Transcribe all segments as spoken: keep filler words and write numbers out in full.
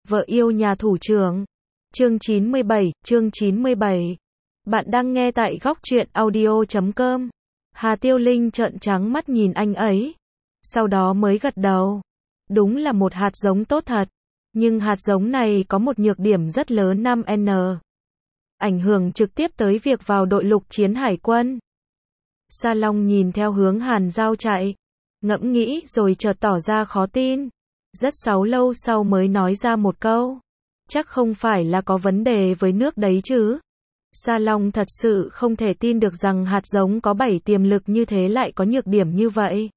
Vợ yêu nhà thủ trưởng. Chương chín mươi bảy, chương chín mươi bảy. Bạn đang nghe tại góc truyện audio chấm com. Hà Tiêu Linh trợn trắng mắt nhìn anh ấy. Sau đó mới gật đầu. Đúng là một hạt giống tốt thật. Nhưng hạt giống này có một nhược điểm rất lớn năm N. Ảnh hưởng trực tiếp tới việc vào đội lục chiến hải quân. Sa Long nhìn theo hướng Hàn Giao chạy. Ngẫm nghĩ rồi chợt tỏ ra khó tin. Rất sáu lâu sau mới nói ra một câu. Chắc không phải là có vấn đề với nước đấy chứ. Sa Long thật sự không thể tin được rằng hạt giống có bảy tiềm lực như thế lại có nhược điểm như vậy.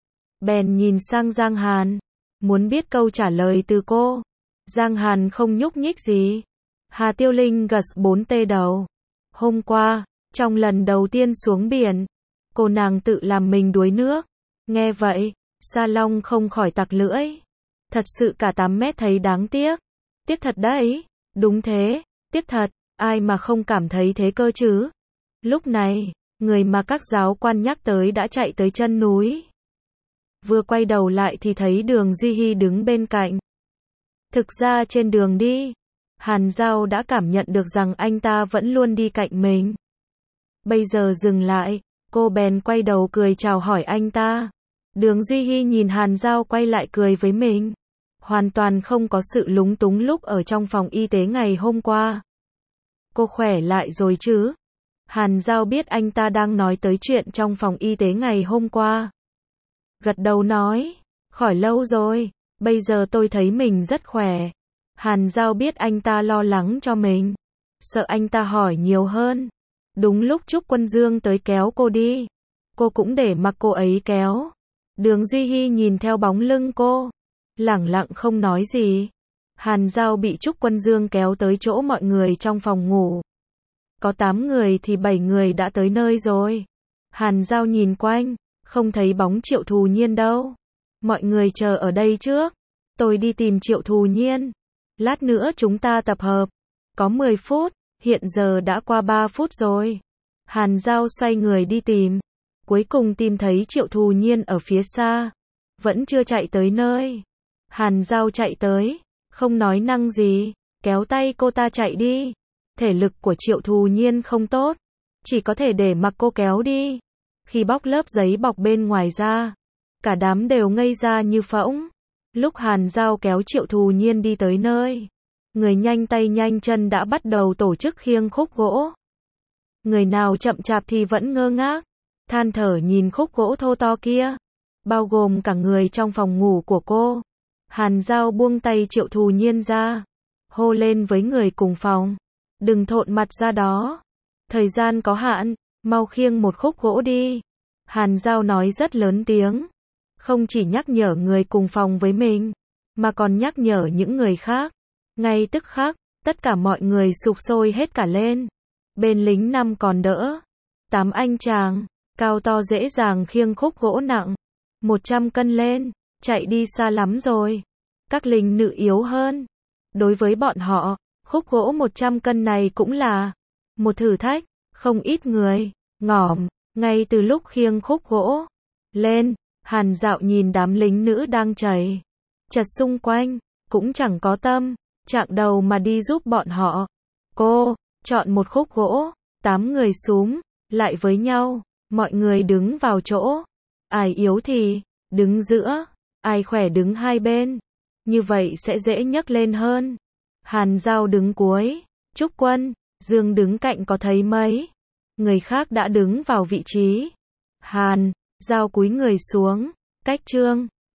Bèn nhìn sang Giang Hàn. Muốn biết câu trả lời từ cô. Giang Hàn không nhúc nhích gì. Hà Tiêu Linh gật bốn tê đầu. Hôm qua, trong lần đầu tiên xuống biển, cô nàng tự làm mình đuối nước. Nghe vậy, Sa Long không khỏi tặc lưỡi. Thật sự cả tám mét thấy đáng tiếc. Tiếc thật đấy. Đúng thế, tiếc thật, ai mà không cảm thấy thế cơ chứ. Lúc này, người mà các giáo quan nhắc tới đã chạy tới chân núi. Vừa quay đầu lại thì thấy Đường Duy Hy đứng bên cạnh. Thực ra trên đường đi, Hàn Giao đã cảm nhận được rằng anh ta vẫn luôn đi cạnh mình. Bây giờ dừng lại, cô bèn quay đầu cười chào hỏi anh ta. Đường Duy Hy nhìn Hàn Giao quay lại cười với mình. Hoàn toàn không có sự lúng túng lúc ở trong phòng y tế ngày hôm qua. Cô khỏe lại rồi chứ? Hàn Giao biết anh ta đang nói tới chuyện trong phòng y tế ngày hôm qua. Gật đầu nói, khỏi lâu rồi, bây giờ tôi thấy mình rất khỏe. Hàn Giao biết anh ta lo lắng cho mình. Sợ anh ta hỏi nhiều hơn. Đúng lúc Trúc Quân Dương tới kéo cô đi. Cô cũng để mặc cô ấy kéo. Đường Duy Hy nhìn theo bóng lưng cô. Lẳng lặng không nói gì. Hàn Giao bị Trúc Quân Dương kéo tới chỗ mọi người trong phòng ngủ. Có tám người thì bảy người đã tới nơi rồi. Hàn Giao nhìn quanh, không thấy bóng Triệu Thù Nhiên đâu. Mọi người chờ ở đây trước. Tôi đi tìm Triệu Thù Nhiên. Lát nữa chúng ta tập hợp. Có mười phút, hiện giờ đã qua ba phút rồi. Hàn Giao xoay người đi tìm. Cuối cùng tìm thấy Triệu Thù Nhiên ở phía xa. Vẫn chưa chạy tới nơi. Hàn Giao chạy tới, không nói năng gì, kéo tay cô ta chạy đi. Thể lực của Triệu Thù Nhiên không tốt, chỉ có thể để mặc cô kéo đi. Khi bóc lớp giấy bọc bên ngoài ra, cả đám đều ngây ra như phỗng. Lúc Hàn Giao kéo Triệu Thù Nhiên đi tới nơi, người nhanh tay nhanh chân đã bắt đầu tổ chức khiêng khúc gỗ. Người nào chậm chạp thì vẫn ngơ ngác, than thở nhìn khúc gỗ thô to kia, bao gồm cả người trong phòng ngủ của cô. Hàn Giao buông tay Triệu Thù Nhiên ra, hô lên với người cùng phòng. Đừng thộn mặt ra đó. Thời gian có hạn, mau khiêng một khúc gỗ đi. Hàn Giao nói rất lớn tiếng. Không chỉ nhắc nhở người cùng phòng với mình, mà còn nhắc nhở những người khác. Ngay tức khắc, tất cả mọi người sục sôi hết cả lên. Bên lính năm còn đỡ. Tám anh chàng, cao to dễ dàng khiêng khúc gỗ nặng. một trăm cân lên. Chạy đi xa lắm rồi. Các lính nữ yếu hơn. Đối với bọn họ, khúc gỗ một trăm cân này cũng là một thử thách. Không ít người ngỏm ngay từ lúc khiêng khúc gỗ lên. Hàn Dạo nhìn đám lính nữ đang chảy chật xung quanh, cũng chẳng có tâm chạng đầu mà đi giúp bọn họ. Cô chọn một khúc gỗ, tám người xúm lại với nhau, mọi người đứng vào chỗ. Ai yếu thì đứng giữa, ai khỏe đứng hai bên. Như vậy sẽ dễ nhấc lên hơn. Hàn Giao đứng cuối, Trúc Quân Dương đứng cạnh có thấy mấy người khác đã đứng vào vị trí. Hàn Giao cúi người xuống, cách Trương